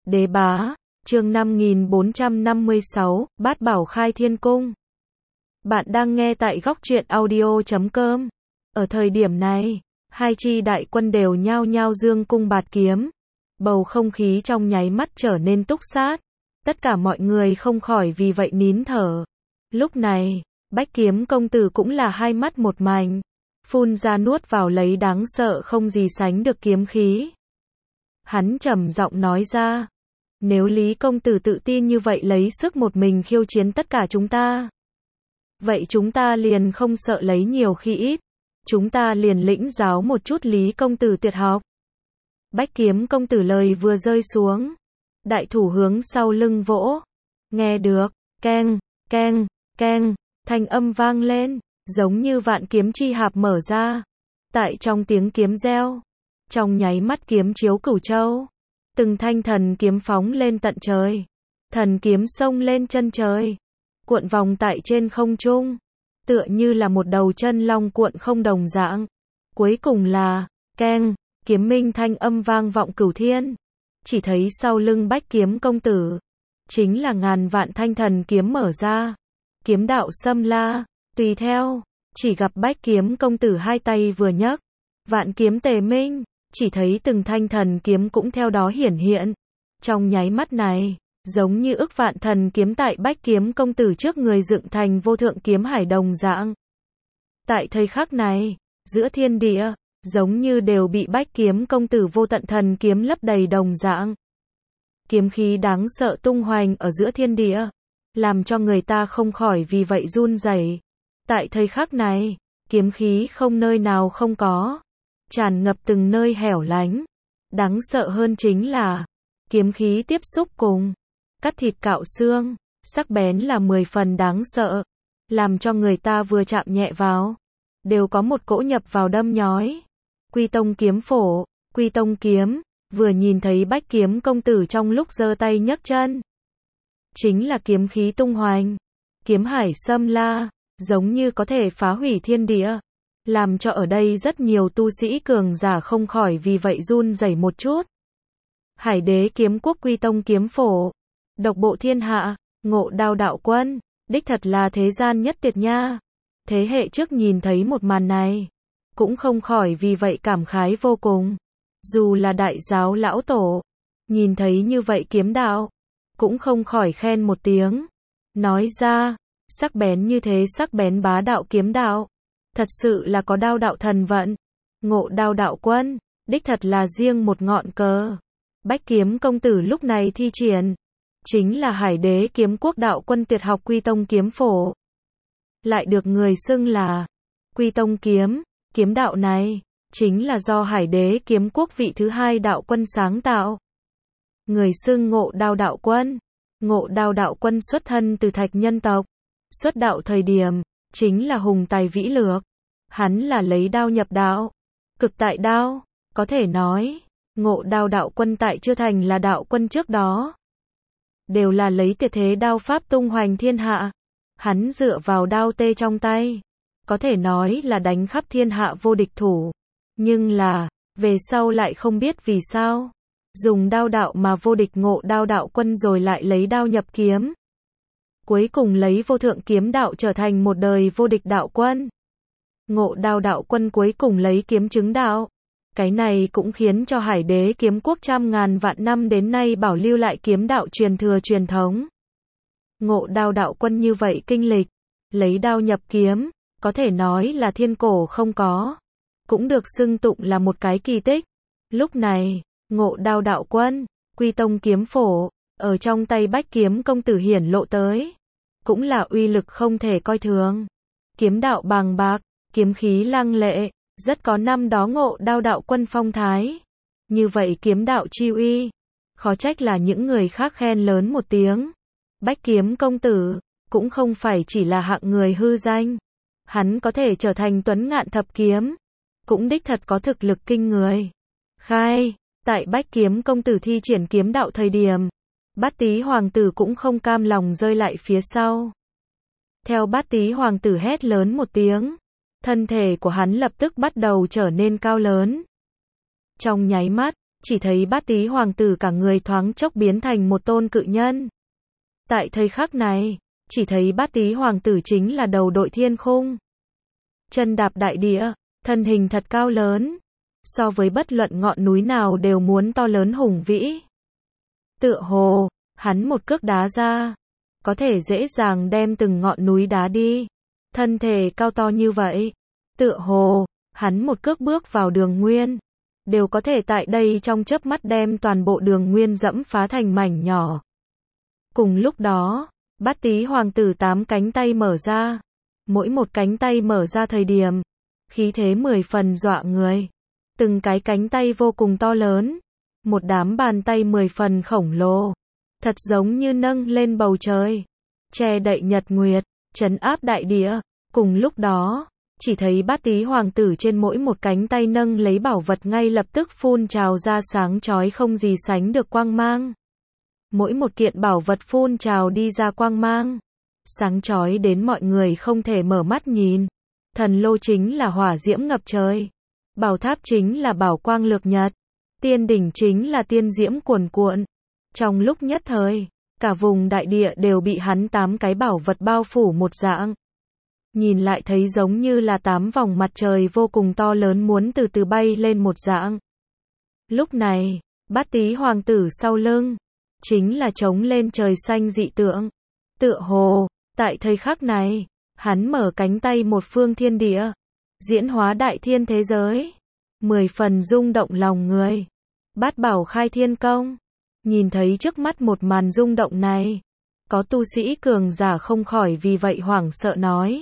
Đế bá, chương 5456, Bát Bảo Khai Thiên Cung. Bạn đang nghe tại góc truyện audio.com. Ở thời điểm này, hai chi đại quân đều nhao nhao dương cung bạt kiếm. Bầu không khí trong nháy mắt trở nên túc sát. Tất cả mọi người không khỏi vì vậy nín thở. Lúc này, Bách Kiếm công tử cũng là hai mắt một mảnh, phun ra nuốt vào lấy đáng sợ không gì sánh được kiếm khí. Hắn trầm giọng nói ra, nếu Lý công tử tự tin như vậy lấy sức một mình khiêu chiến tất cả chúng ta, vậy chúng ta liền không sợ lấy nhiều khi ít, chúng ta liền lĩnh giáo một chút Lý công tử tuyệt học. Bách Kiếm công tử lời vừa rơi xuống, đại thủ hướng sau lưng vỗ, nghe được, keng, keng, keng, thanh âm vang lên, giống như vạn kiếm chi hạp mở ra. Tại trong tiếng kiếm reo, trong nháy mắt kiếm chiếu cửu châu, từng thanh thần kiếm phóng lên tận trời, thần kiếm xông lên chân trời, cuộn vòng tại trên không trung, tựa như là một đầu chân long cuộn không đồng dạng. Cuối cùng là, keng, kiếm minh thanh âm vang vọng cửu thiên. Chỉ thấy sau lưng Bách Kiếm công tử, chính là ngàn vạn thanh thần kiếm mở ra, kiếm đạo xâm la, tùy theo, chỉ gặp Bách Kiếm công tử hai tay vừa nhấc, vạn kiếm tề minh, chỉ thấy từng thanh thần kiếm cũng theo đó hiển hiện. Trong nháy mắt này, giống như ức vạn thần kiếm tại Bách Kiếm công tử trước người dựng thành vô thượng kiếm hải đồng dạng. Tại thời khắc này, giữa thiên địa, giống như đều bị Bách Kiếm công tử vô tận thần kiếm lấp đầy đồng dạng. Kiếm khí đáng sợ tung hoành ở giữa thiên địa, làm cho người ta không khỏi vì vậy run rẩy. Tại thời khắc này, kiếm khí không nơi nào không có, tràn ngập từng nơi hẻo lánh. Đáng sợ hơn chính là, kiếm khí tiếp xúc cùng, cắt thịt cạo xương, sắc bén là 10 phần đáng sợ, làm cho người ta vừa chạm nhẹ vào, đều có một cỗ nhập vào đâm nhói. Quy Tông kiếm phổ, Quy Tông kiếm, vừa nhìn thấy Bách Kiếm công tử trong lúc giơ tay nhấc chân, chính là kiếm khí tung hoành, kiếm hải xâm la, giống như có thể phá hủy thiên địa, làm cho ở đây rất nhiều tu sĩ cường giả không khỏi vì vậy run rẩy một chút. Hải Đế kiếm quốc Quy Tông kiếm phổ, độc bộ thiên hạ, Ngộ Đao đạo quân, đích thật là thế gian nhất tuyệt nha. Thế hệ trước nhìn thấy một màn này, cũng không khỏi vì vậy cảm khái vô cùng. Dù là đại giáo lão tổ, nhìn thấy như vậy kiếm đạo, cũng không khỏi khen một tiếng. Nói ra, sắc bén như thế sắc bén bá đạo kiếm đạo, thật sự là có đao đạo thần vận. Ngộ Đao đạo quân, đích thật là riêng một ngọn cờ. Bách Kiếm công tử lúc này thi triển, chính là Hải Đế kiếm quốc đạo quân tuyệt học Quy Tông kiếm phổ. Lại được người xưng là Quy Tông kiếm, kiếm đạo này, chính là do Hải Đế kiếm quốc vị thứ hai đạo quân sáng tạo. Người xưng Ngộ Đao đạo quân. Ngộ Đao đạo quân xuất thân từ Thạch nhân tộc. Xuất đạo thời điểm, chính là hùng tài vĩ lược. Hắn là lấy đao nhập đạo, cực tại đao, có thể nói, Ngộ Đao đạo quân tại chưa thành là đạo quân trước đó, đều là lấy tuyệt thế đao pháp tung hoành thiên hạ. Hắn dựa vào đao tê trong tay, có thể nói là đánh khắp thiên hạ vô địch thủ. Nhưng là, về sau lại không biết vì sao, dùng đao đạo mà vô địch Ngộ Đao đạo quân rồi lại lấy đao nhập kiếm. Cuối cùng lấy vô thượng kiếm đạo trở thành một đời vô địch đạo quân. Ngộ Đao đạo quân cuối cùng lấy kiếm chứng đạo. Cái này cũng khiến cho Hải Đế kiếm quốc trăm ngàn vạn năm đến nay bảo lưu lại kiếm đạo truyền thừa truyền thống. Ngộ Đao đạo quân như vậy kinh lịch, lấy đao nhập kiếm, có thể nói là thiên cổ không có, cũng được xưng tụng là một cái kỳ tích. Lúc này, Ngộ Đao đạo quân, Quy Tông kiếm phổ, ở trong tay Bách Kiếm công tử hiển lộ tới, cũng là uy lực không thể coi thường. Kiếm đạo bàng bạc, kiếm khí lăng lệ, rất có năm đó Ngộ Đao đạo quân phong thái. Như vậy kiếm đạo chi uy, khó trách là những người khác khen lớn một tiếng. Bách Kiếm công tử, cũng không phải chỉ là hạng người hư danh. Hắn có thể trở thành tuấn ngạn thập kiếm, cũng đích thật có thực lực kinh người. Khai, tại Bách Kiếm công tử thi triển kiếm đạo thời điểm, Bát Tý hoàng tử cũng không cam lòng rơi lại phía sau. Theo Bát Tý hoàng tử hét lớn một tiếng, thân thể của hắn lập tức bắt đầu trở nên cao lớn. Trong nháy mắt, chỉ thấy Bát Tý hoàng tử cả người thoáng chốc biến thành một tôn cự nhân. Tại thời khắc này, chỉ thấy Bát Tý hoàng tử chính là đầu đội thiên khung. Chân đạp đại địa, thân hình thật cao lớn, so với bất luận ngọn núi nào đều muốn to lớn hùng vĩ. Tựa hồ, hắn một cước đá ra, có thể dễ dàng đem từng ngọn núi đá đi. Thân thể cao to như vậy, tựa hồ, hắn một cước bước vào đường nguyên, đều có thể tại đây trong chớp mắt đem toàn bộ đường nguyên dẫm phá thành mảnh nhỏ. Cùng lúc đó, Bát Tý hoàng tử 8 cánh tay mở ra, mỗi một cánh tay mở ra thời điểm, khí thế 10 phần dọa người. Từng cái cánh tay vô cùng to lớn, một đám bàn tay 10 phần khổng lồ, thật giống như nâng lên bầu trời, che đậy nhật nguyệt, trấn áp đại địa. Cùng lúc đó, chỉ thấy Bát Tý hoàng tử trên mỗi một cánh tay nâng lấy bảo vật ngay lập tức phun trào ra sáng chói không gì sánh được quang mang. Mỗi một kiện bảo vật phun trào đi ra quang mang, sáng chói đến mọi người không thể mở mắt nhìn. Thần lô chính là hỏa diễm ngập trời, bảo tháp chính là bảo quang lược nhật, tiên đỉnh chính là tiên diễm cuồn cuộn. Trong lúc nhất thời, cả vùng đại địa đều bị hắn 8 cái bảo vật bao phủ một dạng. Nhìn lại thấy giống như là 8 vòng mặt trời vô cùng to lớn muốn từ từ bay lên một dạng. Lúc này, Bát Tý hoàng tử sau lưng, chính là trống lên trời xanh dị tượng. Tựa hồ, tại thời khắc này, hắn mở cánh tay một phương thiên địa, diễn hóa đại thiên thế giới, 10 phần rung động lòng người. Bát bảo khai thiên công, nhìn thấy trước mắt một màn rung động này, có tu sĩ cường giả không khỏi vì vậy hoảng sợ nói.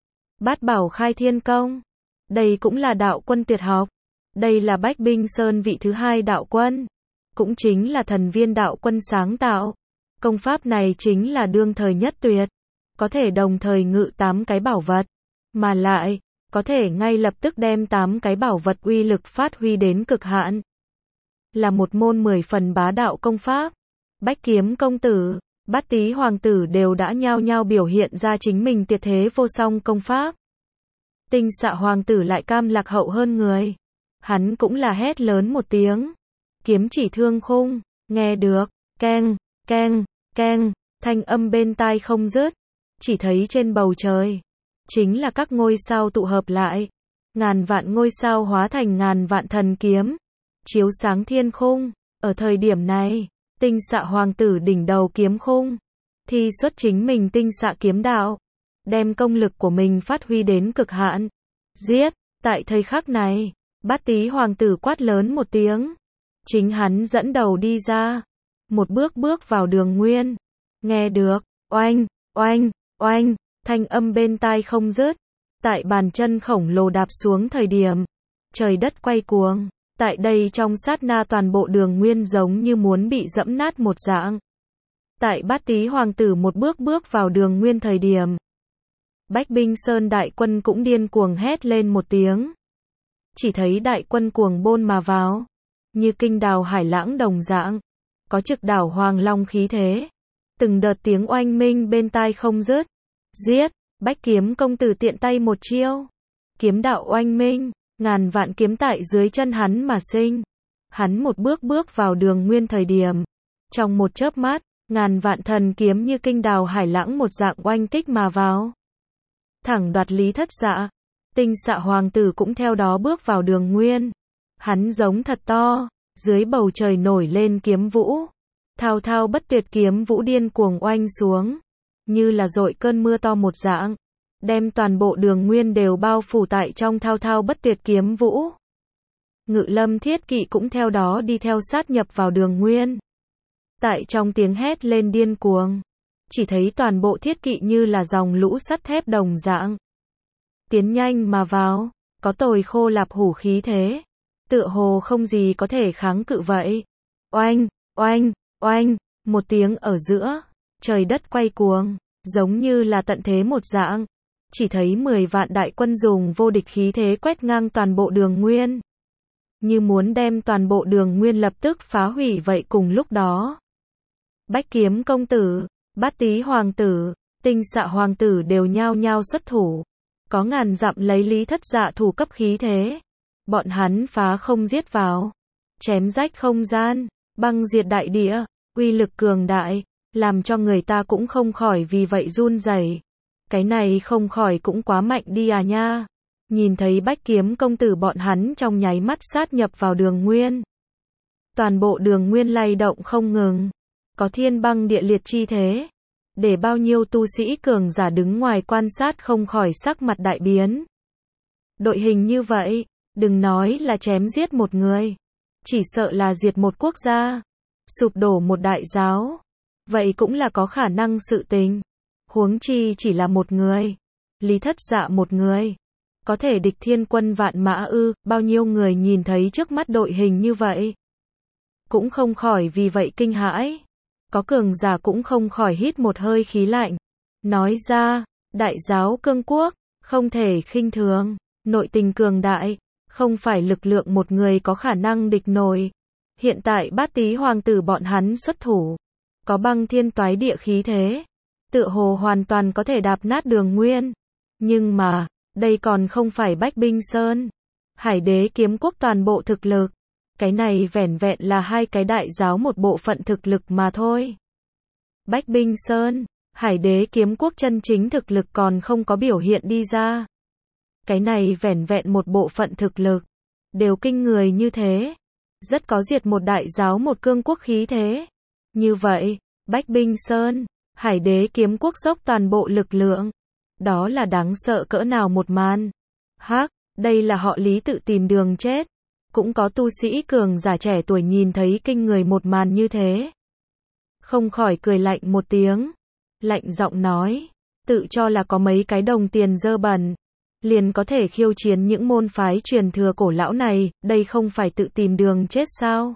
Bát bảo khai thiên công, đây cũng là đạo quân tuyệt học, đây là Bách Binh Sơn vị thứ 2 đạo quân, cũng chính là thần viên đạo quân sáng tạo. Công pháp này chính là đương thời nhất tuyệt, có thể đồng thời ngự 8 cái bảo vật, mà lại, có thể ngay lập tức đem 8 cái bảo vật uy lực phát huy đến cực hạn. Là một môn 10 phần bá đạo công pháp. Bách Kiếm công tử, Bát Tý hoàng tử đều đã nhao nhao biểu hiện ra chính mình tuyệt thế vô song công pháp. Tinh Xạ hoàng tử lại cam lạc hậu hơn người. Hắn cũng là hét lớn một tiếng. Kiếm chỉ thương khung, nghe được, keng, keng, keng, thanh âm bên tai không dứt. Chỉ thấy trên bầu trời, chính là các ngôi sao tụ hợp lại. Ngàn vạn ngôi sao hóa thành ngàn vạn thần kiếm, chiếu sáng thiên khung. Ở thời điểm này, Tinh Xạ hoàng tử đỉnh đầu kiếm khung, thi xuất chính mình tinh xạ kiếm đạo, đem công lực của mình phát huy đến cực hạn. Giết! Tại thời khắc này, Bát Tý hoàng tử quát lớn một tiếng, chính hắn dẫn đầu đi ra, một bước bước vào đường nguyên. Nghe được, oanh, oanh, oanh, thanh âm bên tai không dứt. Tại bàn chân khổng lồ đạp xuống thời điểm, trời đất quay cuồng. Tại đây trong sát na toàn bộ đường nguyên giống như muốn bị dẫm nát một dạng. Tại Bát Tý hoàng tử một bước bước vào đường nguyên thời điểm, Bách Binh Sơn đại quân cũng điên cuồng hét lên một tiếng. Chỉ thấy đại quân cuồng bôn mà vào, như kinh đào hải lãng đồng dạng, có trực đảo hoàng long khí thế. Từng đợt tiếng oanh minh bên tai không dứt. Giết! Bách Kiếm công tử tiện tay một chiêu, kiếm đạo oanh minh, ngàn vạn kiếm tại dưới chân hắn mà sinh. Hắn một bước bước vào đường nguyên thời điểm, trong một chớp mắt, ngàn vạn thần kiếm như kinh đào hải lãng một dạng oanh kích mà vào, thẳng đoạt Lý Thất Dạ. Tinh Xạ hoàng tử cũng theo đó bước vào đường nguyên. Hắn giống thật to, dưới bầu trời nổi lên kiếm vũ, thao thao bất tuyệt kiếm vũ điên cuồng oanh xuống, như là dội cơn mưa to một dạng, đem toàn bộ đường nguyên đều bao phủ tại trong thao thao bất tuyệt kiếm vũ. Ngự Lâm Thiết Kỵ cũng theo đó đi theo sát nhập vào đường nguyên. Tại trong tiếng hét lên điên cuồng, chỉ thấy toàn bộ thiết kỵ như là dòng lũ sắt thép đồng dạng, tiến nhanh mà vào, có tồi khô lạp hủ khí thế, tựa hồ không gì có thể kháng cự vậy. Oanh, oanh, oanh, một tiếng ở giữa, trời đất quay cuồng, giống như là tận thế một dạng. Chỉ thấy 10 vạn đại quân dùng vô địch khí thế quét ngang toàn bộ đường nguyên, như muốn đem toàn bộ đường nguyên lập tức phá hủy vậy. Cùng lúc đó, Bách Kiếm công tử, Bát Tý hoàng tử, Tinh Xạ hoàng tử đều nhao nhao xuất thủ, có ngàn dặm lấy Lý Thất Dạ thủ cấp khí thế, bọn hắn phá không giết vào, chém rách không gian, băng diệt đại địa, uy lực cường đại, làm cho người ta cũng không khỏi vì vậy run rẩy. Cái này không khỏi cũng quá mạnh đi à nha. Nhìn thấy Bách Kiếm công tử bọn hắn trong nháy mắt sát nhập vào Đường Nguyên. Toàn bộ Đường Nguyên lay động không ngừng, có thiên băng địa liệt chi thế, để bao nhiêu tu sĩ cường giả đứng ngoài quan sát không khỏi sắc mặt đại biến. Đội hình như vậy, đừng nói là chém giết một người, chỉ sợ là diệt một quốc gia, sụp đổ một đại giáo, vậy cũng là có khả năng sự tình. Huống chi chỉ là một người, Lý Thất Dạ một người, có thể địch thiên quân vạn mã ư? Bao nhiêu người nhìn thấy trước mắt đội hình như vậy, cũng không khỏi vì vậy kinh hãi. Có cường giả cũng không khỏi hít một hơi khí lạnh, nói ra, đại giáo cương quốc, không thể khinh thường, nội tình cường đại, không phải lực lượng một người có khả năng địch nổi. Hiện tại Bát Tý hoàng tử bọn hắn xuất thủ, có băng thiên toái địa khí thế, tựa hồ hoàn toàn có thể đạp nát Đường Nguyên. Nhưng mà, đây còn không phải Bách Binh Sơn, Hải Đế Kiếm Quốc toàn bộ thực lực. Cái này vẻn vẹn là hai cái đại giáo một bộ phận thực lực mà thôi. Bách Binh Sơn, Hải Đế Kiếm Quốc chân chính thực lực còn không có biểu hiện đi ra. Cái này vẻn vẹn một bộ phận thực lực, đều kinh người như thế. Rất có diệt một đại giáo một cương quốc khí thế. Như vậy, Bách Binh Sơn, Hải Đế Kiếm Quốc dốc toàn bộ lực lượng. Đó là đáng sợ cỡ nào một màn. Hắc, đây là họ Lý tự tìm đường chết. Cũng có tu sĩ cường giả trẻ tuổi nhìn thấy kinh người một màn như thế, không khỏi cười lạnh một tiếng, lạnh giọng nói, tự cho là có mấy cái đồng tiền dơ bẩn, liền có thể khiêu chiến những môn phái truyền thừa cổ lão này, đây không phải tự tìm đường chết sao?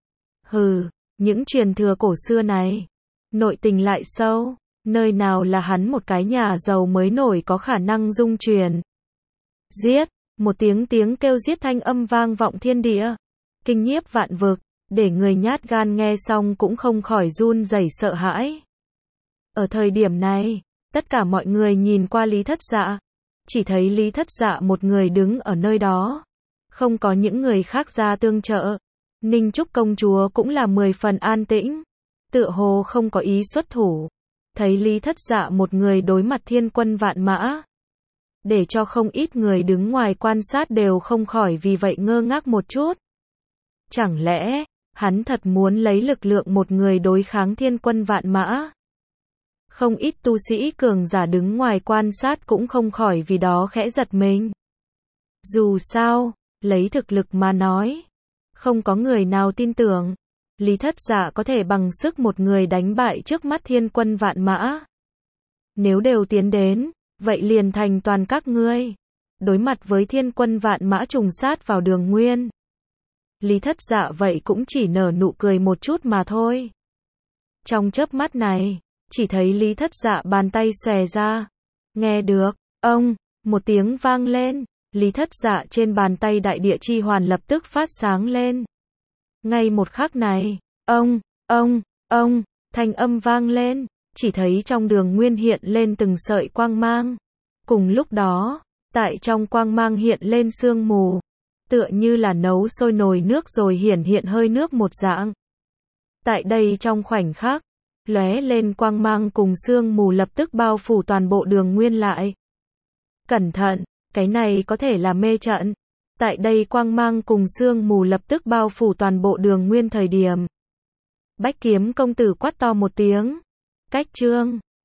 Hừ, những truyền thừa cổ xưa này, nội tình lại sâu, nơi nào là hắn một cái nhà giàu mới nổi có khả năng dung truyền. Giết! Một tiếng kêu giết thanh âm vang vọng thiên địa, kinh nhiếp vạn vực, để người nhát gan nghe xong cũng không khỏi run rẩy sợ hãi. Ở thời điểm này, tất cả mọi người nhìn qua Lý Thất Dạ, chỉ thấy Lý Thất Dạ một người đứng ở nơi đó, không có những người khác ra tương trợ. Ninh Trúc công chúa cũng là 10 phần an tĩnh, tựa hồ không có ý xuất thủ. Thấy Lý Thất Dạ một người đối mặt thiên quân vạn mã, để cho không ít người đứng ngoài quan sát đều không khỏi vì vậy ngơ ngác một chút. Chẳng lẽ, hắn thật muốn lấy lực lượng một người đối kháng thiên quân vạn mã? Không ít tu sĩ cường giả đứng ngoài quan sát cũng không khỏi vì đó khẽ giật mình. Dù sao, lấy thực lực mà nói, không có người nào tin tưởng, Lý Thất Dạ có thể bằng sức một người đánh bại trước mắt thiên quân vạn mã. Nếu đều tiến đến, vậy liền thành toàn các ngươi. Đối mặt với thiên quân vạn mã trùng sát vào Đường Nguyên, Lý Thất Dạ vậy cũng chỉ nở nụ cười một chút mà thôi. Trong chớp mắt này, chỉ thấy Lý Thất Dạ bàn tay xòe ra. Nghe được, ông, một tiếng vang lên, Lý Thất Dạ trên bàn tay đại địa chi hoàn lập tức phát sáng lên. Ngay một khắc này, ông, thanh âm vang lên. Chỉ thấy trong Đường Nguyên hiện lên từng sợi quang mang. Cùng lúc đó, tại trong quang mang hiện lên sương mù, tựa như là nấu sôi nồi nước rồi hiển hiện hơi nước một dạng. Tại đây trong khoảnh khắc, lóe lên quang mang cùng sương mù lập tức bao phủ toàn bộ Đường Nguyên lại. Cẩn thận, cái này có thể là mê trận. Tại đây quang mang cùng sương mù lập tức bao phủ toàn bộ Đường Nguyên thời điểm, Bách Kiếm công tử quát to một tiếng. Cách chương